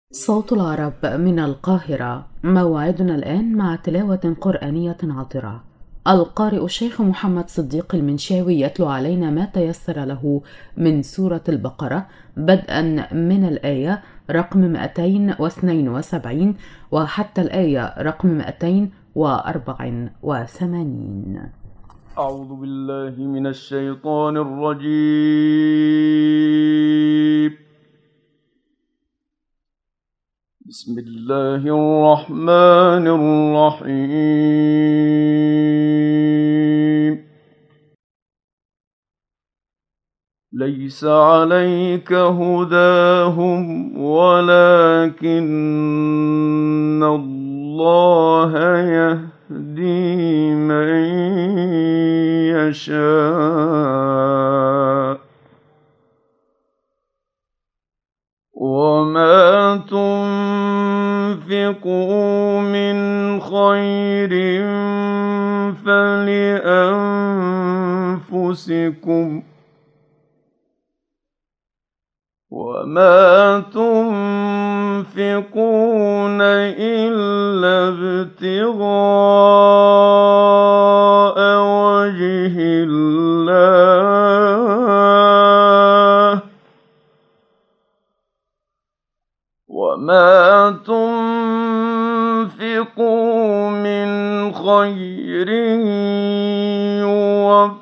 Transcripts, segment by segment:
صوت العرب من القاهرة. موعدنا الآن مع تلاوة قرآنية عطرة. القارئ الشيخ محمد صديق المنشاوي يتلو علينا ما تيسر له من سورة البقرة بدءا من الآية رقم 272 وحتى الآية رقم 284. أعوذ بالله من الشيطان الرجيم. بسم الله الرحمن الرحيم. ليس عليك هداهم ولكن الله يهدي من يشاء وما تنفقوا من خير فلأنفسكم وما تنفقون إلا ابتغاء وجه الله وما تنفقوا من خير يوفى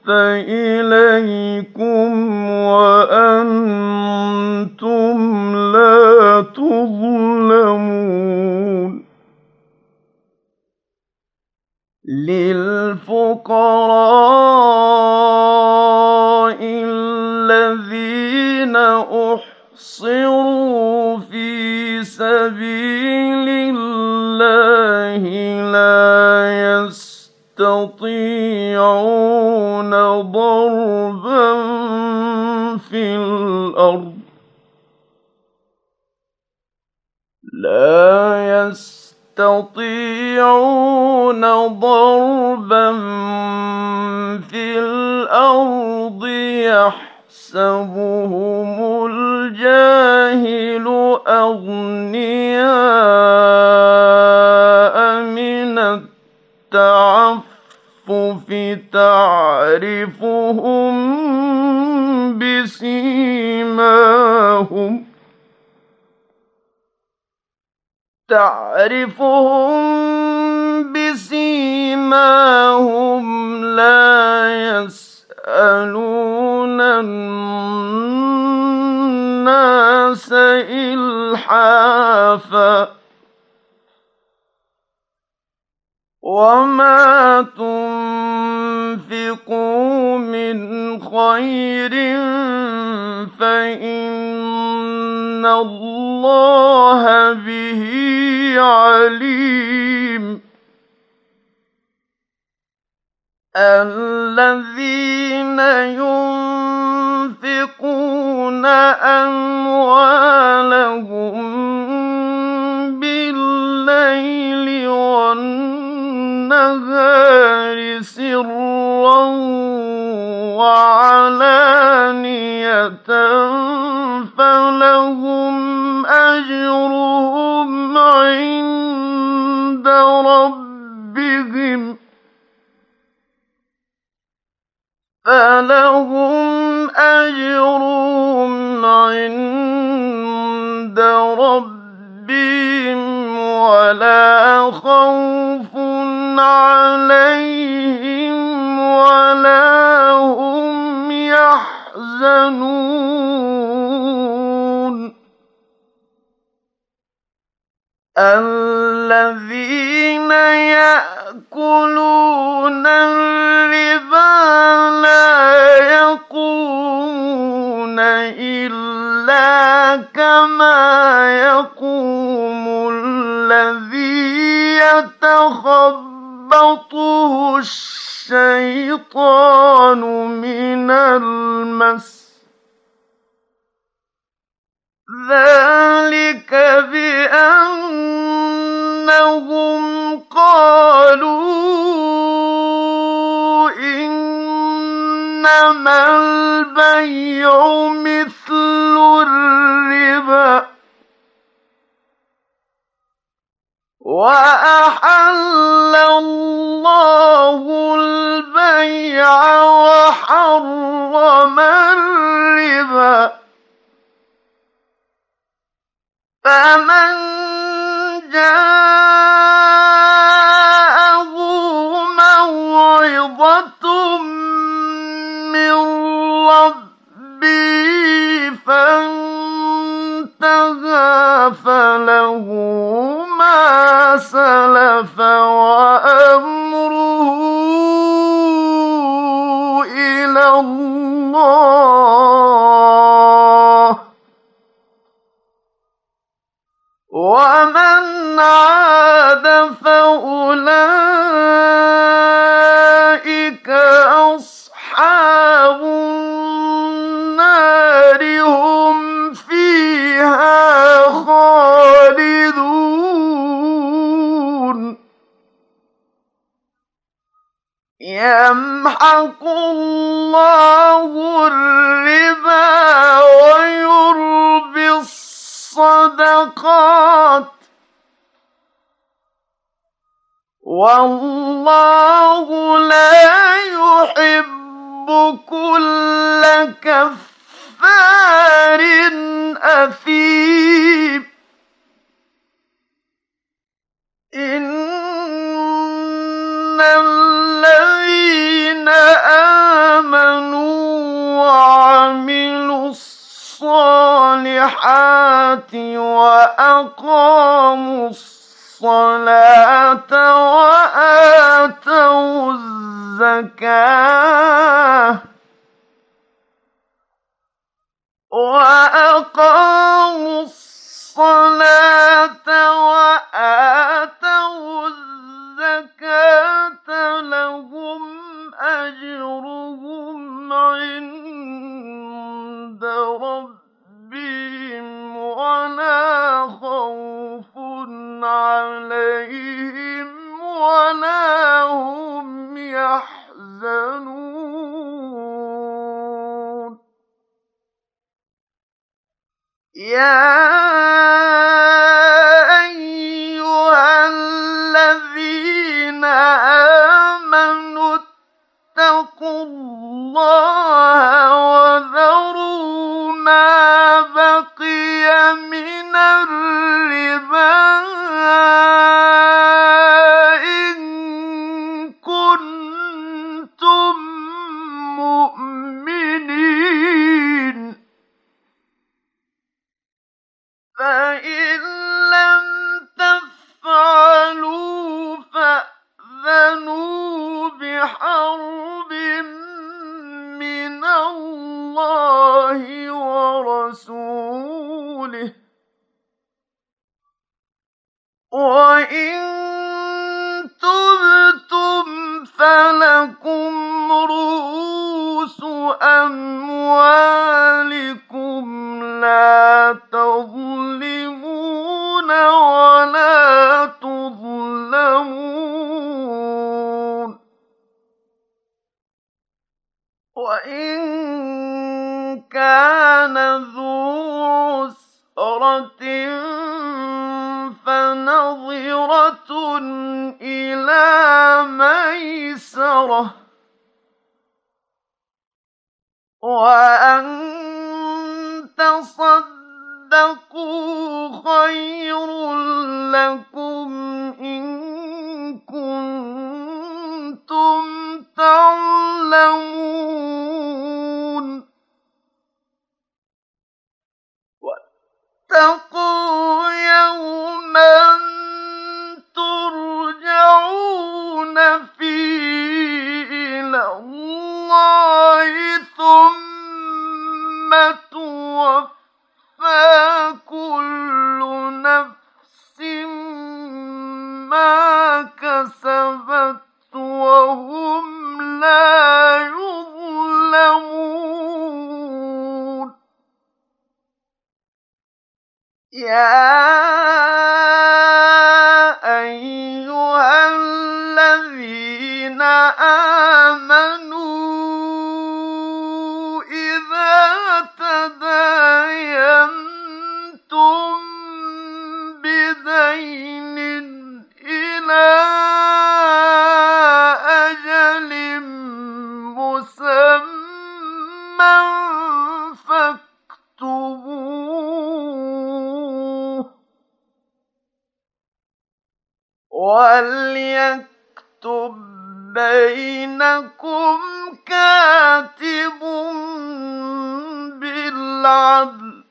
إليكم وأنتم لا تظلمون. للفقراء الذين أحصروا في سبيل الله لا يستطيعون ضربا في الأرض يحسبهم الجاهل أغنياء من التعفف تعرفهم بسيماهم لا يسألون الناس إلحافا وما تنفقوا من خير فإن الله به عليم. الذين ينفقون أموالهم بالليل والنهار سرا وعلانية فلهم أجرهم عند ربهم ولا خوف عليهم ولا هم يحزنون. الذين يأكلون الربا لا يقومون إلا كما يقوم الذي يتخبطه الشيطان من المس. ذلك بأنهم قالوا إنما البيع مثل الربا وأحل الله البيع وحرم الربا فمن جاءه موعظة من ربه فانتهى فله ما سلف وأمره إلى الله ومن عاد فأولئك أصحاب النار هم فيها خالدون يمحق الله الربا ويربي الصدقات والله لا يحب كل كفار أثيم إن الذين آمنوا وعملوا الصالحات وأقاموا الصلاة وآتوا الزكاة لهم أجرهم عند ربهم ولا خوف عليهم ولا هم يحزنون يا أيها الذين آمنوا اتقوا الله وذروا ما بقي من الربا إن كنتم مؤمنين فإن لم تفعلوا فأذنوا بحرب من الله ورسوله وإن تبتم فلكم رؤوس أموالكم لا تظلمون ولا تظلمون وإن كان ذو عسرة فنظرة إلى ميسرة وأن تصدقوا خير لكم إن كنتم تعلمون واتقوا يوما ترجعون فيه إلى الله ثم توفى كل نفس ما كسبت وهم لا يظلمون يا أيها الذين آمنوا إذا تداينتم بدين وَلْيَكْتُب بَّيْنَكُمْ كَاتِبٌ بِالْعَدْلِ ۚ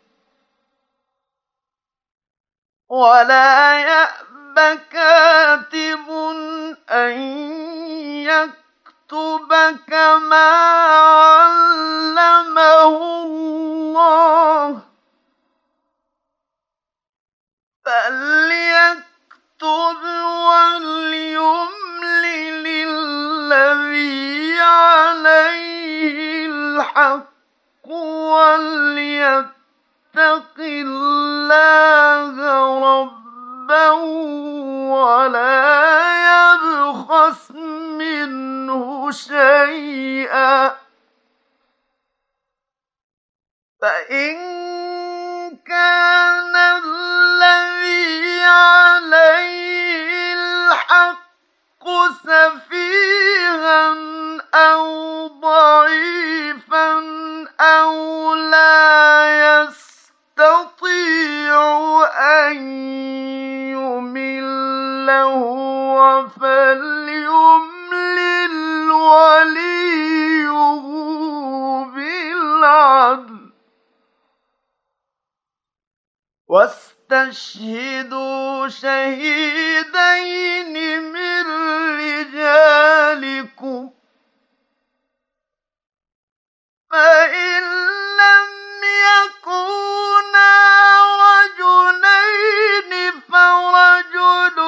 وَلَا يَأْبَ كَاتِبٌ أَن يَكْتُبَ كَمَا عَلَّمَهُ اللَّهُ ۚ فَلْيَكْتُبْ وَلْيُمْلِلِ الَّذِي عَلَيْهِ الْحَقُّ وَلْيَتَّقِ اللَّهَ رَبَّهُ وَلَا يَبْخَسْ مِنْهُ شَيْئًا ۚ فَإِن كَانَ الَّذِي عَلَيْهِ الْحَقُّ سَفِيهًا أَوْ ضَعِيفًا أَوْ لَا يَسْتَطِيعُ أَن يُمِلَّ هُوَ فَلْيُمْلِلْ وَلِيُّهُ بِالْعَدْلِ ۚ وَاسْتَشْهِدُوا شَهِيدَيْنِ مِن رِّجَالِكُمْ ۖ فَإِن لَّمْ يَكُونَا رَجُلَيْنِ فَرَجُلٌ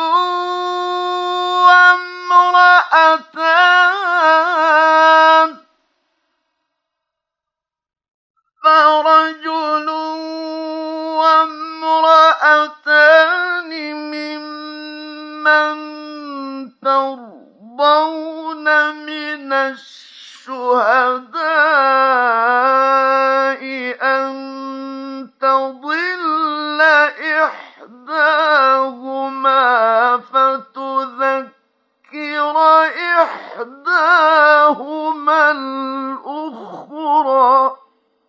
وَامْرَأَتَانِ مِمَّن تَرْضَوْنَ مِنَ الشُّهَدَاءِ أَن تَضِلَّ إِحْدَاهُمَا فَتُذَكِّرَ إِحْدَاهُمَا الْأُخْرَىٰ ۚ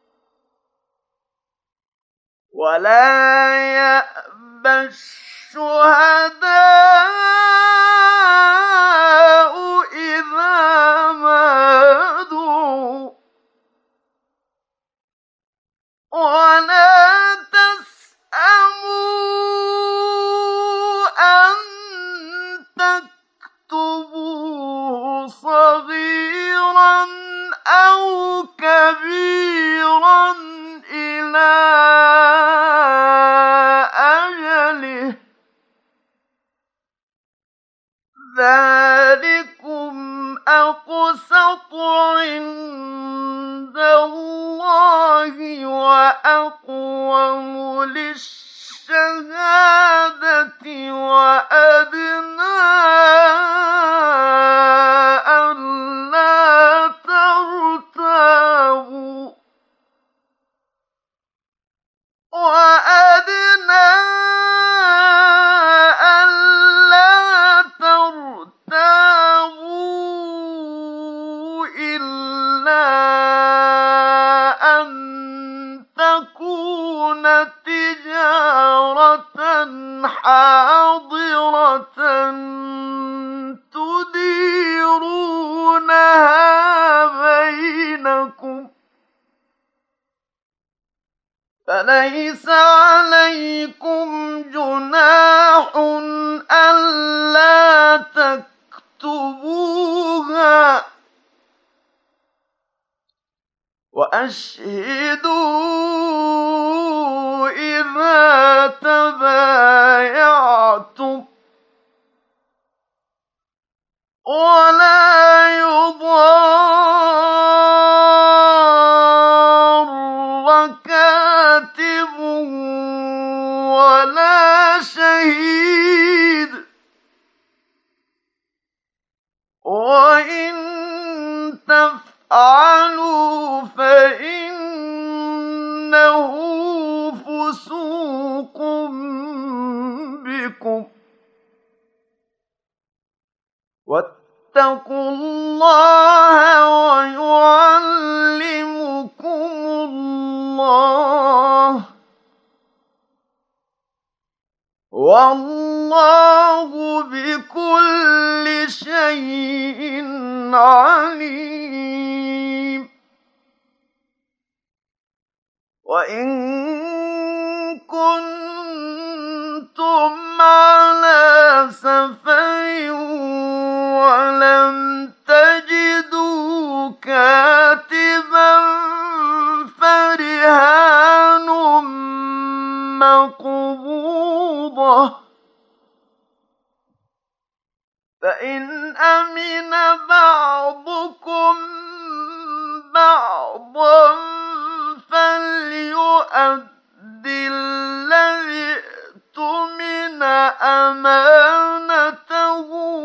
وَلَا يَأْبَ الشُّهَدَاءُ إِذَا مَا دُعُوا ۚ وَلَا تَسْأَمُوا أَن تَكْتُبُوهُ صَغِيرًا أَوْ كَبِيرًا إِلَىٰ أَجَلِهِ ۚ ذَٰلِكُمْ أَقْسَطُ عِندَ اللَّهِ وَأَقْوَمُ لِلشَّهَادَةِ وَأَدْنَىٰ أَلَّا تَرْتَابُوا إِلَّا أَن تَكُونَ تِجَارَةً حَاضِرَةً تُدِيرُونَهَا بَيْنَكُمْ ۚ فَلَيْسَ عَلَيْكُمْ جُنَاحٌ أَلَّا تَكْتُبُوهَا ۚ وَأَشْهِدُوا إِذَا تَبَايَعْتُمْ ۚ وَلَا يُضَارَّ كَاتِبٌ وَلَا شَهِيدٌ ۚ وَإِن تَفْعَلُوا فَإِنَّهُ فُسُوقٌ بِكُمْ ۗ وَاتَّقُوا اللَّهَ وَيُعَلِّمُكُمُ اللَّهُ ۗ وَاللَّهُ وَاللَّهُ بِكُلِّ شَيْءٍ عَلِيمٌ وَإِن كُنتُمْ عَلَىٰ سَفَرٍ وَلَمْ تَجِدُوا كَاتِبًا فَرِهَانٌ مَّقْبُوضَةٌ ۖ فَإِنْ أَمِنَ بَعْضُكُم بَعْضًا فَلْيُؤَدِّ الَّذِي اؤْتُمِنَ أَمَانَتَهُ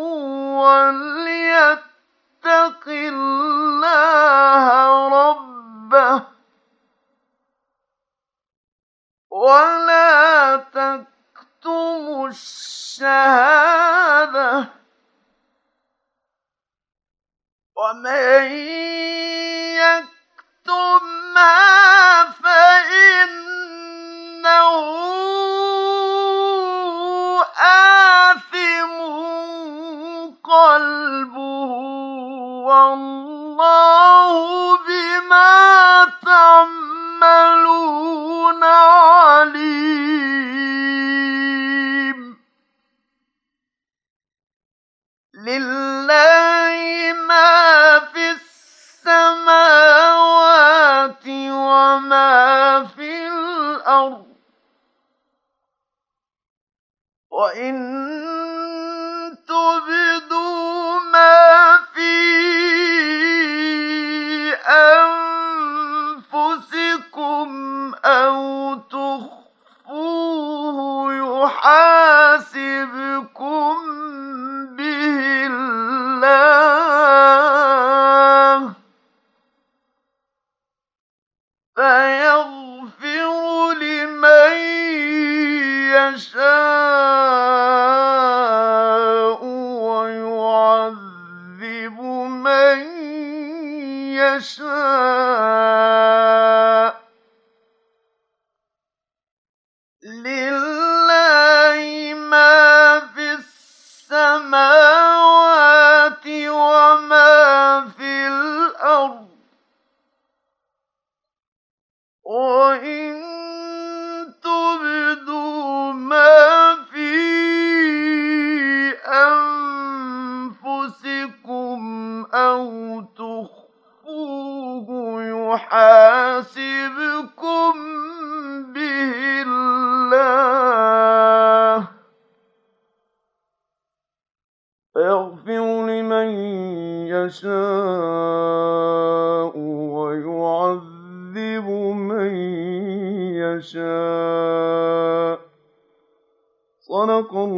وَلْيَتَّقِ اللَّهَ رَبَّهُ ۗ وَلَا تَكْتُمُوا الشَّهَادَةَ ۚ وَمَن يَكْتُمْهَا فَإِنَّهُ آثِمٌ قَلْبُهُ ۗ وَاللَّهُ بِمَا تَعْمَلُونَ عَلِيمٌ لِّلَّهِ مَا فِي السَّمَاوَاتِ وَمَا فِي الْأَرْضِ ۚ وَإِن تُبْدُوا مَا فِي أَنفُسِكُمْ أَوْ تُخْفُوهُ يُحَاسِبْكُم بِهِ اللَّهُ ۖ فَيَغْفِرُ لِمَن يَشَاءُ وَيُعَذِّبُ مَن يَشَاءُ ۗ لِلَّهِ مَا فِي السَّمَاوَاتِ وَمَا فِي الْأَرْضِ ۚ وَإِن تُبْدُوا مَا فِي أَنفُسِكُمْ أَوْ تُخْفُوهُ يُحَاسِبْكُم بِهِ اللَّهُ ۖ فَيَغْفِرُ لِمَن يَشَاءُ وَيُعَذِّبُ مَن يَشَاءُ ۗ صَدَقَ